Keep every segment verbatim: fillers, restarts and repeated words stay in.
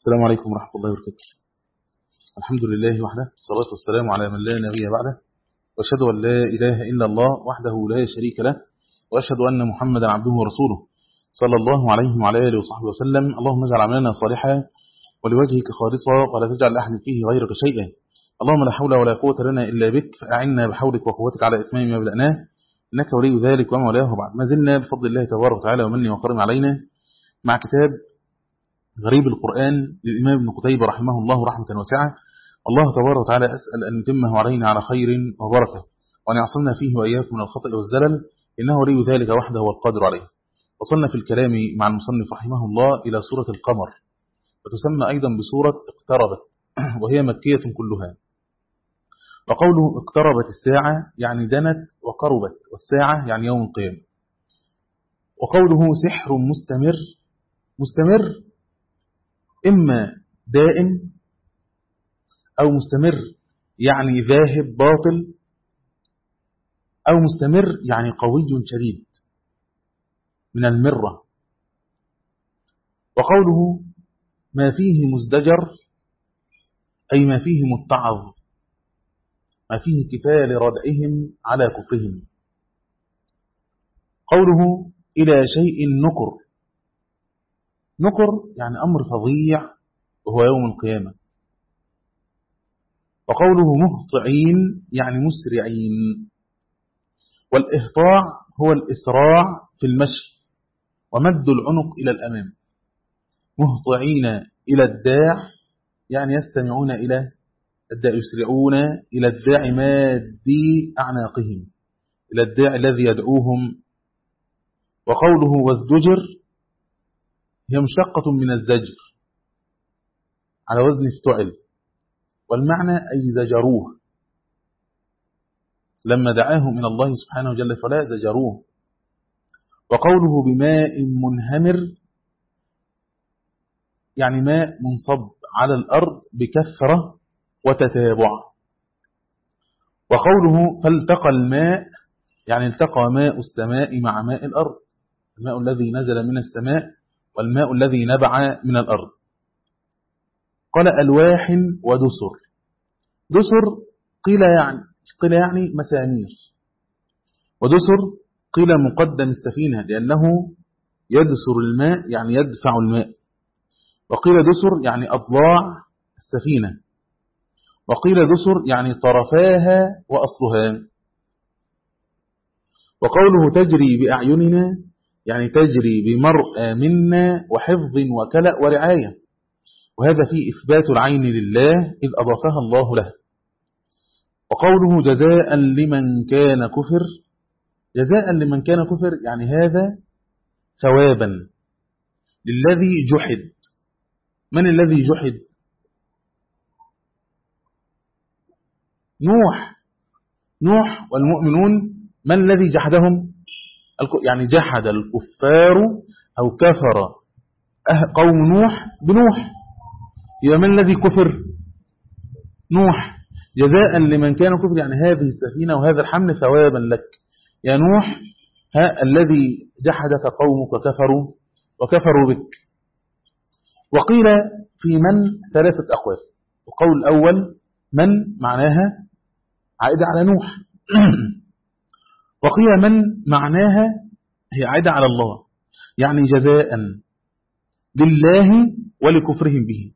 السلام عليكم ورحمة الله وبركاته. الحمد لله وحده، والصلاة والسلام على من لا نبي بعده، وأشهد أن لا إله إلا الله وحده لا شريك له، وأشهد أن محمدا عبده ورسوله صلى الله عليه وعلى آله وصحبه وسلم. اللهم اجعل عملنا صالحا ولوجهك خالصا ولا تجعل أحد فيه غيرك شيئا. اللهم لا حول ولا قوة لنا إلا بك، فأعنا بحولك وقوتك على إتمام ما بدأناه، إنك ولي ذلك وما ولاه. بعد ما زلنا بفضل الله تبارك وتعالى ومنه وكرم علينا مع كتاب غريب القرآن للإمام ابن قتيبة رحمه الله رحمة واسعة. الله تبارك وتعالى أسأل أن يتمه علينا على خير وبركة، وأن يعصمنا فيه وإياكم من الخطأ والزلل، إنه ولي ذلك وحده والقادر عليه. وصلنا في الكلام مع المصنف رحمه الله إلى سورة القمر، وتسمى أيضا بسورة اقتربت، وهي مكية كلها. وقوله اقتربت الساعة يعني دنت وقربت، والساعة يعني يوم القيامة. وقوله سحر مستمر، مستمر إما دائم أو مستمر يعني ذاهب باطل، أو مستمر يعني قوي شديد من المرة. وقوله ما فيه مزدجر أي ما فيه متعظ، ما فيه كفاية لردعهم على كفرهم. قوله إلى شيء نكر، نكر يعني أمر فظيع وهو يوم القيامة. وقوله مهطعين يعني مسرعين، والإهطاع هو الإسراع في المشي ومد العنق إلى الأمام. مهطعين إلى الداع يعني يستمعون إلى الداع، يسرعون إلى الداع مادي أعناقهم، إلى الداع الذي يدعوهم. وقوله وازدجر هي مشتقة من الزجر على وزن افتعل، والمعنى أي زجروه لما دعاهم من الله سبحانه جل وعلا زجروه. وقوله بماء منهمر يعني ماء منصب على الأرض بكثرة وتتابع. وقوله فالتقى الماء يعني التقى ماء السماء مع ماء الأرض، الماء الذي نزل من السماء والماء الذي نبع من الأرض. قال ألواح ودسر، دسر قيل يعني, قيل يعني مسامير، ودسر قيل مقدم السفينة لأنه يدسر الماء يعني يدفع الماء. وقيل دسر يعني أضلاع السفينة، وقيل دسر يعني طرفاها وأصلها. وقوله تجري بأعيننا يعني تجري بمرء منا وحفظ وكلأ ورعاية، وهذا فيه إثبات العين لله إذ أضافها الله له. وقوله جزاء لمن كان كفر، جزاء لمن كان كفر يعني هذا ثوابا للذي جحد. من الذي جحد؟ نوح، نوح والمؤمنون. من الذي جحدهم؟ يعني جحد الكفار أو كفر قوم نوح بنوح، يبقى من الذي كفر؟ نوح. جزاء لمن كان كفر يعني هذه السفينة وهذا الحمل ثوابا لك يا نوح، ها الذي جحدك قومك كفروا وكفروا بك. وقيل في من ثلاثة أقوال. القول الأول من معناها عائدة على نوح، وقيل من معناها هي عائدة على الله يعني جزاء لله ولكفرهم به.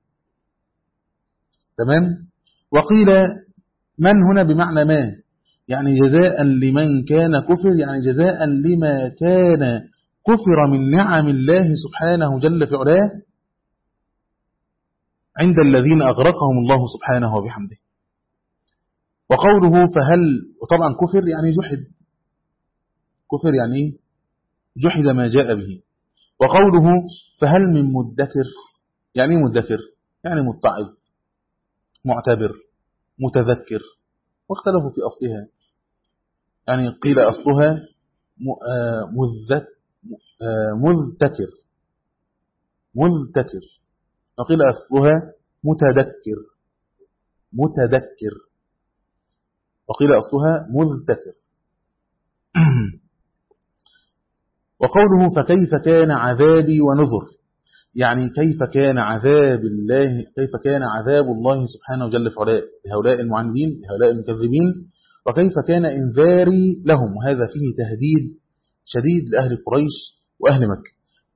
تمام. وقيل من هنا بمعنى ما يعني جزاء لمن كان كفر يعني جزاء لما كان كفر من نعم الله سبحانه جل في علاه عند الذين أغرقهم الله سبحانه وبحمده. وقوله فهل، وطبعا كفر يعني جحد، كفر يعني جحد ما جاء به. وقوله فهل من مدكر يعني مدكر يعني متعظ معتبر متذكر، واختلفوا في أصلها. يعني قيل أصلها مذتكر مذتكر، وقيل أصلها متذكر متذكر، وقيل أصلها مذتكر. وقوله فكيف كان عذابي ونذر يعني كيف كان عذاب الله كيف كان عذاب الله سبحانه وجل في علاه لهؤلاء المعاندين لهؤلاء المكذبين، وكيف كان إنذاري لهم، وهذا فيه تهديد شديد لأهل قريش وأهل مكة.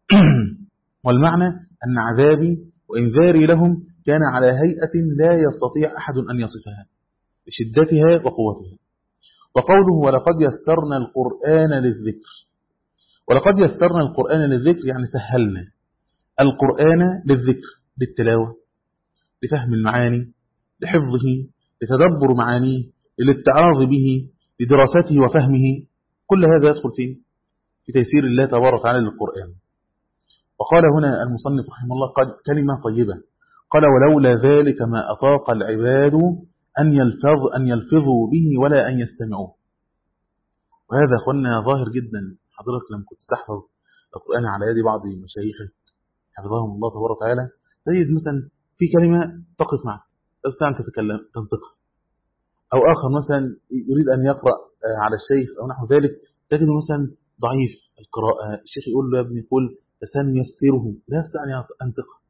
والمعنى أن عذابي وإنذاري لهم كان على هيئة لا يستطيع أحد أن يصفها لشدتها وقوتها. وقوله ولقد يسرنا القرآن للذكر، ولقد يسرنا القرآن للذكر يعني سهلنا القرآن للذكر، للتلاوة، لفهم المعاني، لحفظه، لتدبر معانيه، للاتعاظ به، لدراسته وفهمه. كل هذا يدخل فيه في تيسير الله تبارك وتعالى للقرآن. وقال هنا المصنف رحمه الله قد كلمة طيبة، قال ولولا ذلك ما أطاق العباد أن يلفظ أن يلفظوا به ولا أن يستمعوه. وهذا أخوانا ظاهر جدا. حضرتك لما كنت تحفظ القرآن على يد بعض مشايخه حفظهم الله تبارك وتعالى، تجد مثلا في كلمة تقف معك بس أنت تتكلم تنطقها، أو آخر مثلا يريد أن يقرأ على الشيخ أو نحو ذلك، تجد مثلا ضعيف القراءة، الشيخ يقول له يا ابني قل فسنيسره لا يستطيع أن ينطقها،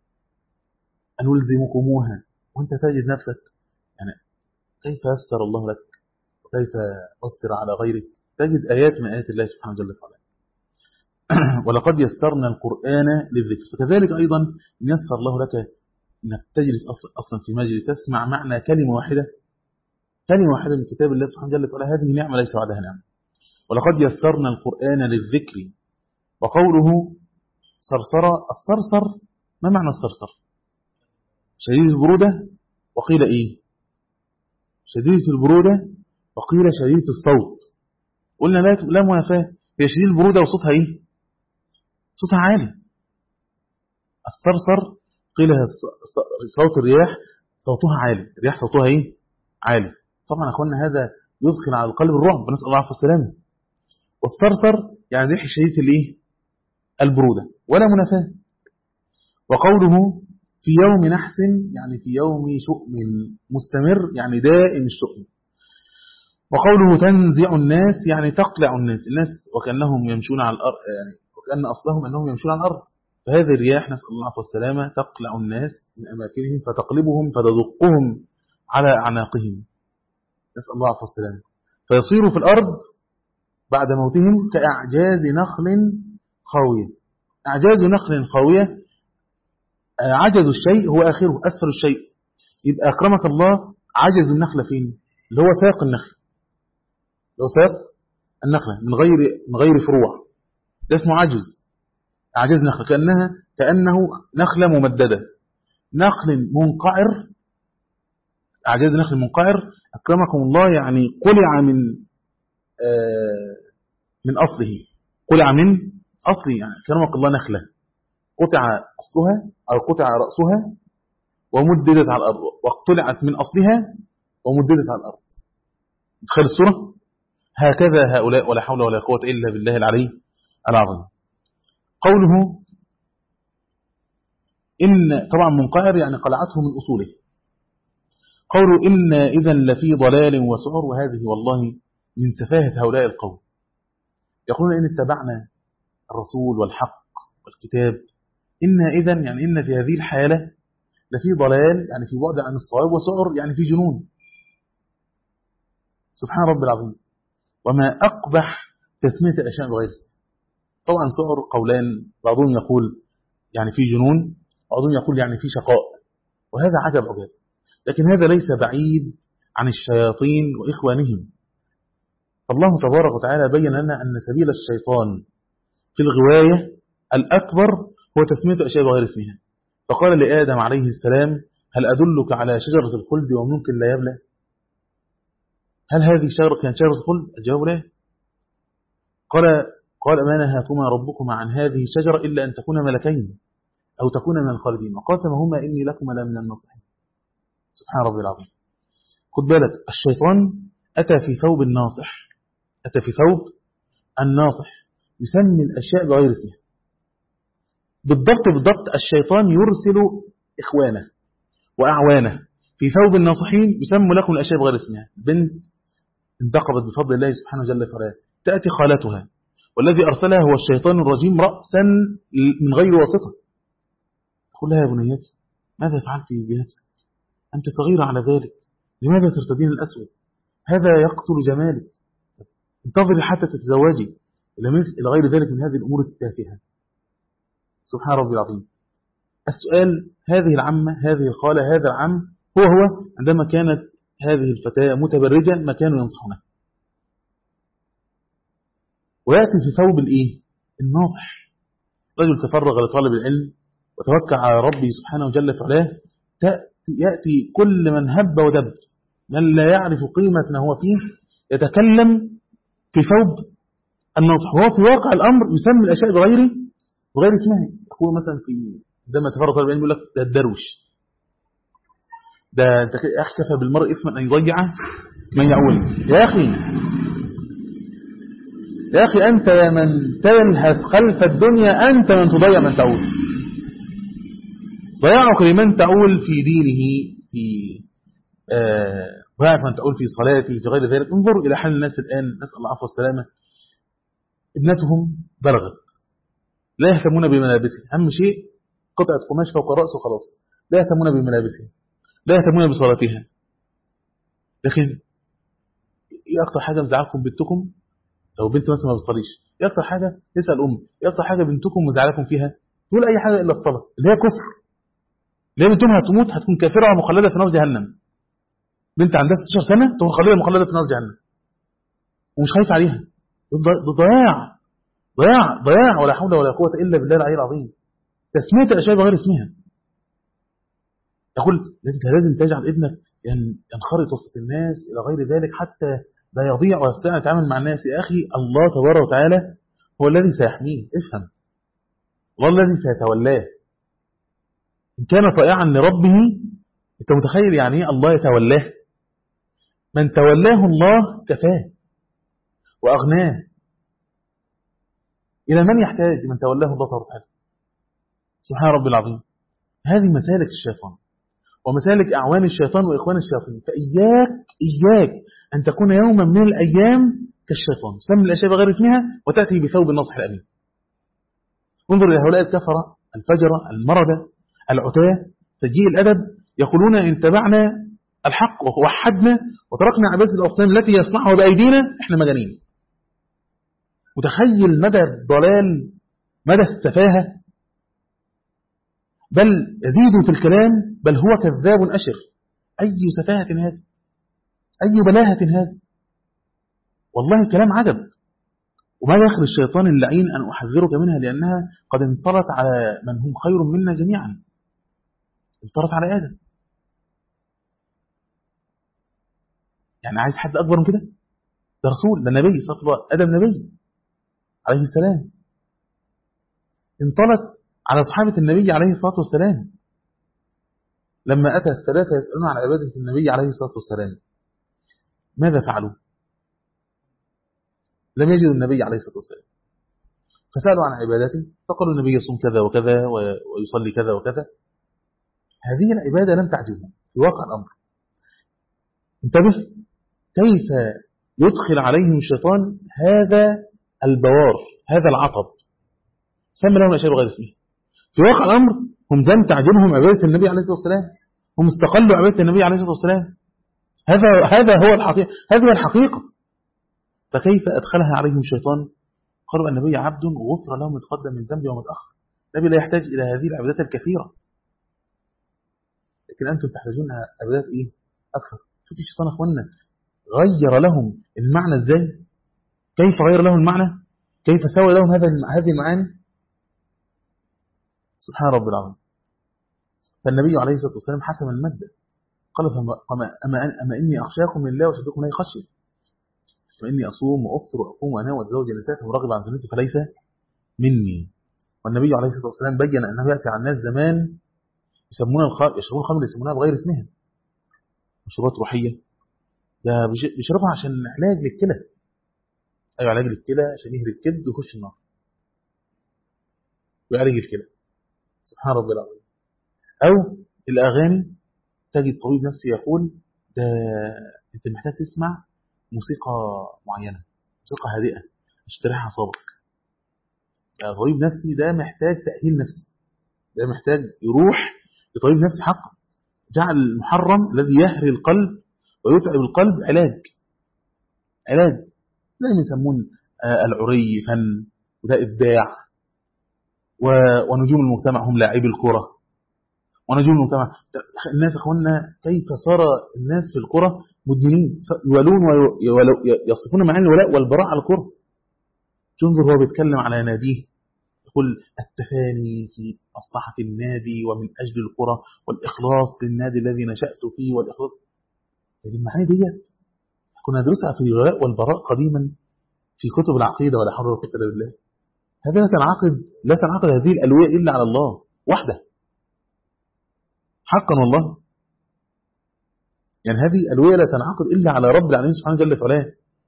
أن نلزمكموها، وأنت تجد نفسك يعني كيف يسر الله لك وكيف أسر على غيرك. تجد آيات من آيات الله سبحانه وتعالى. ولقد يسرنا القرآن للذكر. فكذلك أيضا إن يسر الله لك أنك تجلس أصلا في مجلس تسمع معنى كلمة واحدة كلمة واحدة من كتاب الله سبحانه وتعالى، هذه نعمة ليس بعدها نعمة. ولقد يسرنا القرآن للذكر. وقوله صرصر، الصرصر ما معنى الصرصر؟ شديد البرودة، وقيل إيه شديد البرودة وقيل شديد الصوت. قلنا لا لا منافاة، هي شديد البرودة وصوتها إيه؟ صوتها عالي. الصرصر قيل صوت الرياح صوتها عالي، الرياح صوتها إيه؟ عالي. طبعا أخوانا هذا يدخل على القلب الرعب، نسأل الله العافية والسلامة. والصرصر يعني ريح شديد الإيه؟ البرودة، ولا منافاة. وقوله في يوم نحس يعني في يوم شؤم مستمر، يعني دائم الشؤم. وقوله تنزع الناس يعني تقلع الناس الناس وكأنهم يمشون على الأرض، يعني وكأن أصلهم أنهم يمشون على الأرض. فهذه الرياح نسأل الله والسلامة تقلع الناس من أماكنهم فتقلبهم فتدقهم على أعناقهم، نسأل الله والسلامة، فيصيروا في الأرض بعد موتهم كأعجاز نخل خاوية. أعجاز نخل خاوية، عجز الشيء هو آخره أسفل الشيء. يبقى أكرمك الله عجز النخلة فين؟ اللي هو ساق النخل، اللي هو ساق النخلة من غير من غير فروع، ده اسمه عجز. أعجاز نخلة كأنها كأنه نخلة ممددة، نخل منقعر. أعجاز نخل منقعر أكرمكم الله يعني قلع من آه من أصله، قلع من أصله، يعني أكرمك الله نخلة قطع أصلها أو قطع رأسها ومددت على الأرض، واقتلعت من أصلها ومددت على الأرض. تخيل الصورة. هكذا هؤلاء ولا حول ولا قوة إلا بالله العلي العظيم. قوله إن طبعا منقعر يعني قلعته من أصوله. قوله إن إذا لفي ضلال وسعر، وهذه والله من سفاهة هؤلاء القوم. يقولون إن اتبعنا الرسول والحق والكتاب، إن إذن يعني إن في هذه الحالة لفي ضلال يعني في بعد عن الصواب، وسعر يعني في جنون. سبحان رب العظيم. وما أقبح تسمية الأشياء بغير اسم. طبعا سعر قولان، بعضهم يقول يعني في جنون، بعضهم يقول يعني في شقاء، وهذا عجب عجب. لكن هذا ليس بعيد عن الشياطين وإخوانهم. فالله تبارك وتعالى بين لنا أن سبيل الشيطان في الغواية الأكبر هو تسمية الأشياء بغير اسمها. فقال لآدم عليه السلام هل أدلك على شجرة الخلد وملك لا يبلى؟ هل هذه الشجرة كانت شجرة الخلد؟ الجواب لا. قال قال ما نهاكما ربكما عن هذه الشجرة إلا أن تكونا ملكين أو تكونا من الخالدين، وقاسمهما إني لكما لمن الناصحين. سبحان ربي العظيم. خد بالك، الشيطان أتى في ثوب الناصح، أتى في ثوب الناصح يسمي الأشياء بغير اسمها. بالضبط بالضبط الشيطان يرسل إخوانه وأعوانه في ثوب الناصحين يسموا لكم الأشياء بغير اسمها. بنت انتقبت بفضل الله سبحانه جل وعلا، تأتي خالتها والذي أرسلها هو الشيطان الرجيم رأسا من غير واسطة، تقول لها يا بنيتي ماذا فعلت بنفسك؟ أنت صغيرة على ذلك، لماذا ترتدين الأسود؟ هذا يقتل جمالك، انتظري حتى تتزوجي، إلى غير ذلك من هذه الأمور التافهة. سبحان ربي العظيم. السؤال، هذه العمة، هذه الخالة، هذا العم، هو هو عندما كانت هذه الفتاة متبرجة ما كانوا ينصحونها، ويأتي في ثوب الإيه؟ الناصح. رجل تفرغ لطالب العلم وتوكل على ربي سبحانه وجل في علاه، يأتي كل من هب ودب، من لا يعرف قيمة ما هو فيه، يتكلم في ثوب الناصح، وهو في واقع الأمر يسمي الأشياء بغير بغير اسمها. يقول مثلا في عندما تفرغ طالب العلم يقول لك ده الدروش، ده انت يا اخي كفى بالمرء اثما ان يضيع من يعول. يا اخي يا اخي انت يا من تلهث خلف الدنيا، انت من تضيع من تعول. ضياعك لمن تعول في دينه، في آه ضياعك من تعول في صلاته، في غير ذلك. انظر الى حال الناس الان، نسال الله العفو والسلامه. ابنتهم بلغت، لا يهتمون بملابسها، اهم شيء قطعه قماش فوق الراس وخلاص، لا يهتمون بملابسها، لا يهتمون بصلاتها. لكن ايه اكتر حاجه مزعلكم بنتكم؟ لو بنت مثلا ما بتصليش، ايه اكتر حاجه؟ تسال ام، ايه اكتر حاجه بنتكم مزعلكم فيها؟ تقول اي حاجه الا الصلاه، اللي هي كفر، اللي هي بنتهم هتموت هتكون كافره ومخلده في نار جهنم. بنت عندها ستة عشر سنه تكون خليها مخلده في نار جهنم ومش خايف عليها. ده ضياع ضياع ضياع ولا حول ولا قوه الا بالله العلي العظيم. تسميه الاشياء بغير اسمها. يقول انت لازم تجعل ابنك ينخرط وسط الناس الى غير ذلك حتى لا يضيع ويستطيع يتعامل مع الناس. يا اخي الله تبارك وتعالى هو الذي سيحميه، افهم، الله الذي سيتولاه. ان كان طائعا لربه، انت متخيل يعني ايه الله يتولاه؟ من تولاه الله كفاه واغناه. الى من يحتاج من تولاه الله تبارك وتعالى؟ سبحان ربي العظيم. هذه مسالك الشيطان ومسالك أعوان الشيطان وإخوان الشياطين. فإياك إياك أن تكون يوما من الأيام كالشيطان، سمي الأشياء بغير اسمها وتأتي بثوب النصح الأمين. انظر إلى هؤلاء الكفرة الفجرة المردة العتاة سجيء الأدب، يقولون إن تبعنا الحق ووحدنا وتركنا عبادة الأصنام التي يصنعها بأيدينا إحنا مجانين. متخيل مدى الضلال، مدى السفاهة، بل يزيد في الكلام، بل هو كذاب أشر. أي سفاهة هذه، أي بلاهة هذه، والله كلام عجب. وما يخرج الشيطان اللعين أن أحذرك منها، لأنها قد انطلت على من هم خير منا جميعا، انطلت على آدم. يعني عايز حد أكبر من كده؟ ده رسول، ده نبي، صلى الله عليه وسلم، آدم نبي عليه السلام. انطلت على صحابة النبي عليه الصلاة والسلام لما أتى الثلاثة يسألون عن عبادة النبي عليه الصلاة والسلام، ماذا فعلوا؟ لم يجدوا النبي عليه الصلاة والسلام، فسألوا عن عبادته فقالوا النبي يصوم كذا وكذا ويصلي كذا وكذا. هذه العبادة لم تعجبهم في واقع الأمر. انتبه كيف يدخل عليهم الشيطان هذا البوار، هذا العطب، سمى لهم أشياء بغير اسمه. في واقع الأمر هم لم تعجبهم عبادة النبي عليه الصلاة والسلام، هم استقلوا عبادة النبي عليه الصلاة والسلام. هذا هذا هو الحقيقة، هذه الحقيقة. فكيف أدخلها عليهم الشيطان؟ قالوا النبي عبد غفر له ما تقدم من ذنبه وما تأخر. النبي لا يحتاج إلى هذه العبادات الكثيرة، لكن أنتم تحتاجون عبادات إيه؟ أكثر. شوف الشيطان أخوانا غير لهم المعنى إزاي؟ كيف غير لهم المعنى؟ كيف سوى لهم هذا هذه المعاني؟ سبحان رب العظيم. فالنبي عليه الصلاة والسلام حسم المادة، قال أما, أما, أما إني أخشاكم من الله وشدكم لا يخشي، فإني أصوم وأفطر وأقوم وأنام وأتزوج النساء وراغب عن سنتي فليس مني. والنبي عليه الصلاة والسلام بين أنه يأتي على الناس زمان يسمون الخمر، يشربون الخمر يسمونها بغير اسمها، مشروبات روحية، ده بيشربها عشان علاج للكلى. أيوة علاج للكلى، عشان يهري الكبد ويخش النار ويعالج الكلى. سبحان رب العظيم. أو الأغاني، تجد طبيب نفسي يقول ده أنت محتاج تسمع موسيقى معينة، موسيقى هادئة عشان تريح أعصابك. طبيب نفسي ده محتاج تأهيل نفسي، ده محتاج يروح لطبيب نفسي حقا. جعل المحرم الذي يهري القلب ويتعب القلب علاج علاج زي ما يسمون العري فن، وده إبداع. ونجوم المجتمع هم لاعبي الكرة، ونجوم المجتمع الناس أخوانا كيف صار الناس في الكرة مدمنين، يولون ويصفون معاني الولاء والبراء على الكرة. تنظر هو بيتكلم على ناديه يقول التفاني في مصلحة النادي ومن أجل الكرة والإخلاص للنادي الذي نشأت فيه والإخلاص. هذه المعاني ديت كنا ندرسها في الولاء والبراء قديما في كتب العقيدة، ولا حول ولا قوة إلا بالله. هذا لا تنعقد لا تنعقد هذه الألوية إلا على الله وحده حقا والله. يعني هذه الألوية لا تنعقد إلا على رب العالمين سبحانه جل وعلا.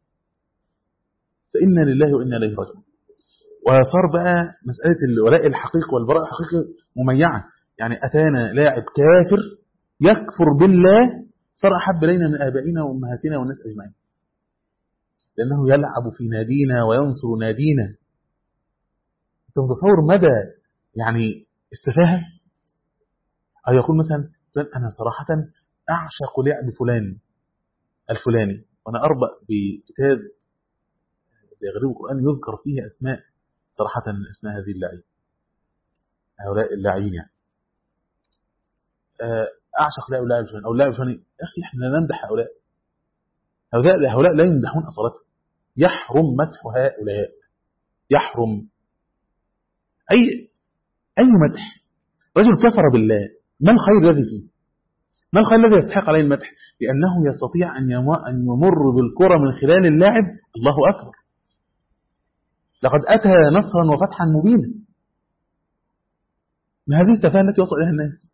فإنا لله وإنا إليه راجعون. وصار بقى مسألة الولاء الحقيقي والبراء الحقيقي مميعة. يعني أتانا لاعب كافر يكفر بالله صار أحب إلينا من آبائنا وأمهاتنا والناس أجمعين، لأنه يلعب في نادينا وينصر نادينا. أنت متصور مدى يعني السفاهة؟ أو يقول مثلا أنا صراحة أعشق لعب فلان الفلاني، وأنا أربأ بكتاب زي غريب القرآن يذكر فيه أسماء صراحة اسماء هذه اللاعبين، هؤلاء اللاعبين يعني أعشق لاعب لاعب فلان أو لاعب فلان. يا أخي إحنا نمدح هؤلاء هؤلاء هؤلاء لا يمدحون أصالتهم. يحرم مدح هؤلاء، يحرم أي أي مدح. رجل كفر بالله، ما الخير الذي فيه؟ ما الخير الذي يستحق عليه المدح؟ لأنه يستطيع أن يمر بالكرة من خلال اللاعب. الله أكبر، لقد أتى نصرا وفتحا مبينا. ما هذه التفاهة التي وصل إليها الناس؟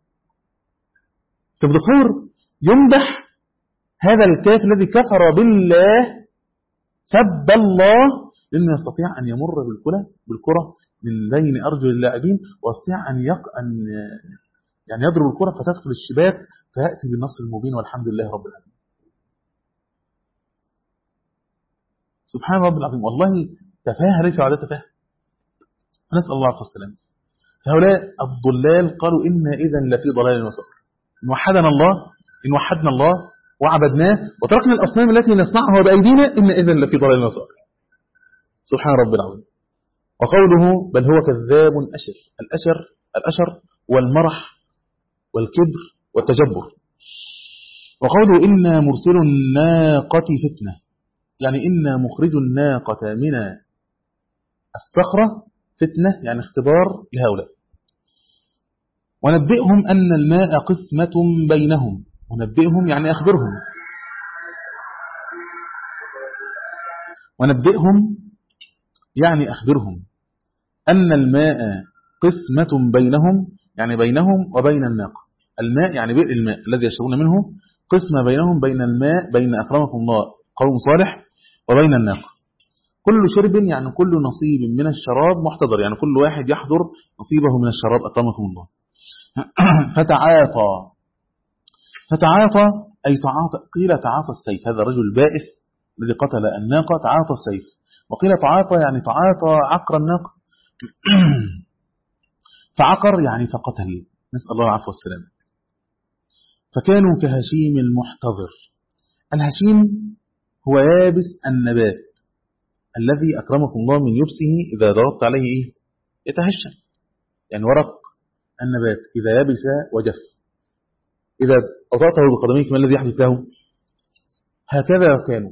تتصور يمدح هذا الكافر الذي كفر بالله سب الله لأنه يستطيع أن يمر بالكرة بالكرة من بين أرجل اللاعبين، ويستطيع أن يق... أن يعني يضرب الكرة فتدخل الشباك فيأتي بالنصر المبين والحمد لله رب العالمين. سبحان رب العظيم. والله تفاهة ليس على تفاهة. نسأل الله عليه السلام. فهؤلاء الضلال قالوا إنا إذا لفي ضلال وسعر. إن وحدنا الله إن وحدنا الله وعبدناه وتركنا الأصنام التي نصنعها بأيدينا إن إذا لفي ضلال وسعر. سبحان رب العظيم. وقوله بل هو كذاب أشر. الأشر الأشر والمرح والكبر والتجبر. وقوله إنا مرسل الناقة فتنة، يعني إنا مخرج الناقة من الصخرة فتنة، يعني اختبار لهؤلاء. ونبئهم أن الماء قسمة بينهم. ونبئهم يعني أخبرهم. ونبئهم يعني أخبرهم أن الماء قسمة بينهم، يعني بينهم وبين الناقة. الماء يعني بئر الماء الذي يشربون منه، قسمة بينهم بين الماء بين أكرمكم الله قوم صالح وبين الناقة. كل شرب يعني كل نصيب من الشراب محتضر، يعني كل واحد يحضر نصيبه من الشراب أكرمكم الله. فتعاطى فتعاطى أي تعاطى. قيل تعاطى السيف، هذا الرجل البائس الذي قتل الناقة تعاطى السيف، وقيل تعاطى يعني تعاطى عقر الناقة. فعقر يعني فقتل، نسأل الله العفو والسلام. فكانوا كهشيم المحتضر. الهشيم هو يابس النبات الذي أكرمكم الله من يبسه إذا ضربت عليه إيه؟ يتهشم، يعني ورق النبات إذا يبس وجف إذا أطعته بقدميك ما الذي يحدث له؟ هكذا كانوا.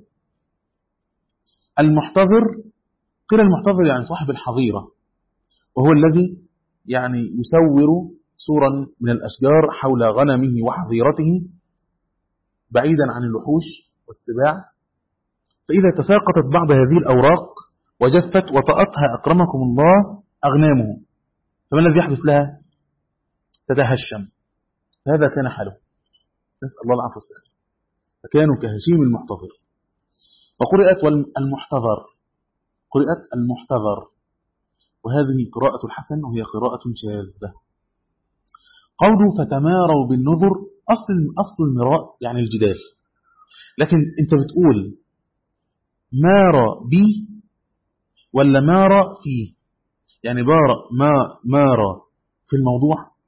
المحتضر قيل المحتضر يعني صاحب الحظيرة، وهو الذي يعني يسور سورا من الأشجار حول غنمه وحظيرته بعيدا عن اللحوش والسباع، فإذا تساقطت بعض هذه الأوراق وجفت وطأتها أكرمكم الله أغنامه، فما الذي يحدث لها؟ تتهشم. هذا كان حاله، نسأل الله العفو والسلام. فكانوا كهشيم المحتضر. وقرأت المحتضر، قرأت المحتضر، وهذه قراءة الحسن وهي قراءة شاذة. قوله فتماروا بالنذر، أصل أصل المراء يعني الجدال، لكن أنت بتقول مار بي ولا مار فيه، يعني بار ما مار في الموضوع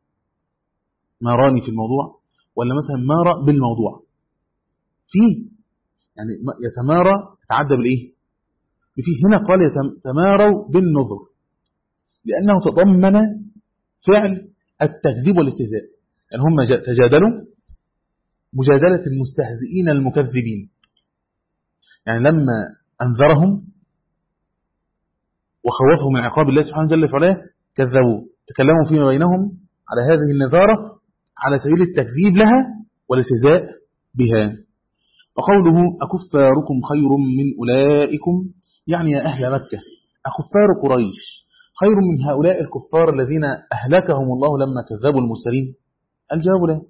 ماراني في الموضوع، ولا مثلا مار بالموضوع؟ فيه يعني يتمارى يتعدى بالإيه؟ فيه هنا قال يتماروا بالنظر، لأنه تضمن فعل التكذيب والاستهزاء. يعني هم تجادلوا مجادلة المستهزئين المكذبين، يعني لما أنذرهم وخوفهم من عقاب الله سبحانه جل وعلا كذبوا، تكلموا فيما بينهم على هذه النذارة على سبيل التكذيب لها والاستهزاء بها. وقوله أكفاركم خير من أولئكم، يعني يا أهل مكة أكفار قريش خير من هؤلاء الكفار الذين أهلكهم الله لما كذبوا المرسلين؟ الجواب لا.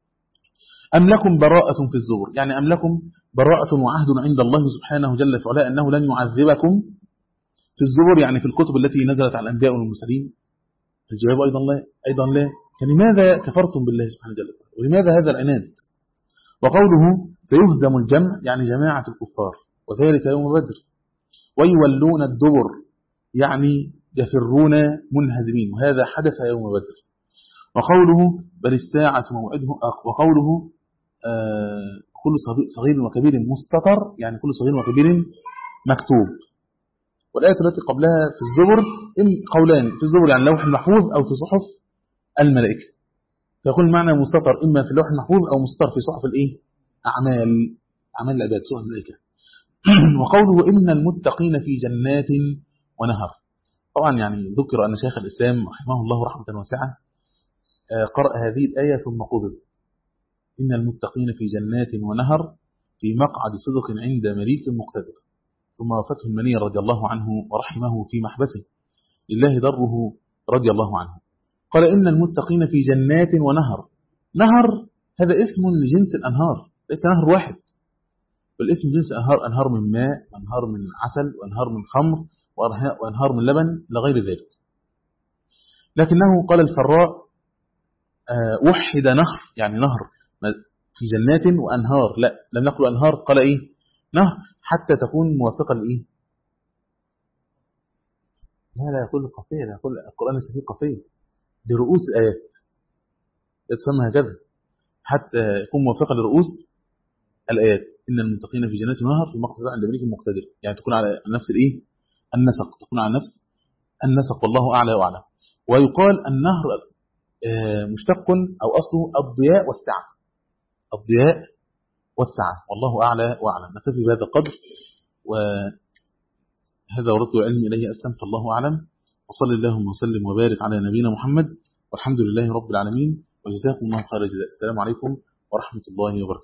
أم لكم براءة في الزبر، يعني أم لكم براءة وعهد عند الله سبحانه جل وعلا أنه لن يعذبكم في الزبر، يعني في الكتب التي نزلت على الأنبياء والمرسلين؟ الجواب أيضا لا. أيضا لا. فلماذا كفرتم بالله سبحانه جل وعلا؟ ولماذا هذا العناد؟ وقوله سيهزم الجمع، يعني جماعة الكفار، وذلك يوم بدر، ويولون الدبر، يعني يفرون منهزمين، وهذا حدث يوم بدر. وقوله بل الساعة موعدهم، وقوله آه كل صغير وكبير مستطر، يعني كل صغير وكبير مكتوب. والآية التي قبلها في الزبر قولان، في الزبر يعني اللوح المحفوظ أو في صحف الملائكة. فيقول المعنى مستطر إما في اللوح المحفوظ أو مستطر في صحف الإيه؟ أعمال أعمال العباد، صحف الملائكة. وقوله إن المتقين في جنات ونهر، طبعا يعني ذكر أن شيخ الإسلام رحمه الله رحمة واسعة قرأ هذه الآية ثم قبض. إن المتقين في جنات ونهر في مقعد صدق عند مليك مقتدر، ثم وفته المنير رضي الله عنه ورحمه في محبسه لله دره رضي الله عنه. قال إن المتقين في جنات ونهر. نهر هذا اسم لجنس الأنهار، ليس نهر واحد، بل اسم جنس أنهار، أنهار من ماء، وأنهار من عسل، وأنهار من خمر، وأنهار من لبن لغير ذلك. لكنه قال الفراء وحد نهر، يعني نهر في جنات وأنهار، لا لم نقل أنهار، قال إيه نهر حتى تكون موافقة لإيه؟ لا لا يقول قفية، لا يقول القرآن ليس فيه قفية، دي رؤوس الآيات يتسمى هكذا حتى يكون موافقة لرؤوس الآيات. إن المتقين في جنات ونهر في مقصد عند مليك مقتدر، يعني تكون على نفس الإيه؟ النسق، تكون على نفس النسق، والله أعلى وأعلم. ويقال النهر مشتق أو أصله الضياء والسعة، الضياء والسعة، والله أعلى وأعلم. نكتفي بهذا القدر، وهذا ورد علمي إليه أسلم، فالله أعلم. وصلى اللهم وسلم وبارك على نبينا محمد، والحمد لله رب العالمين، وجزاكم الله خير الجزاء. السلام عليكم ورحمة الله وبركاته.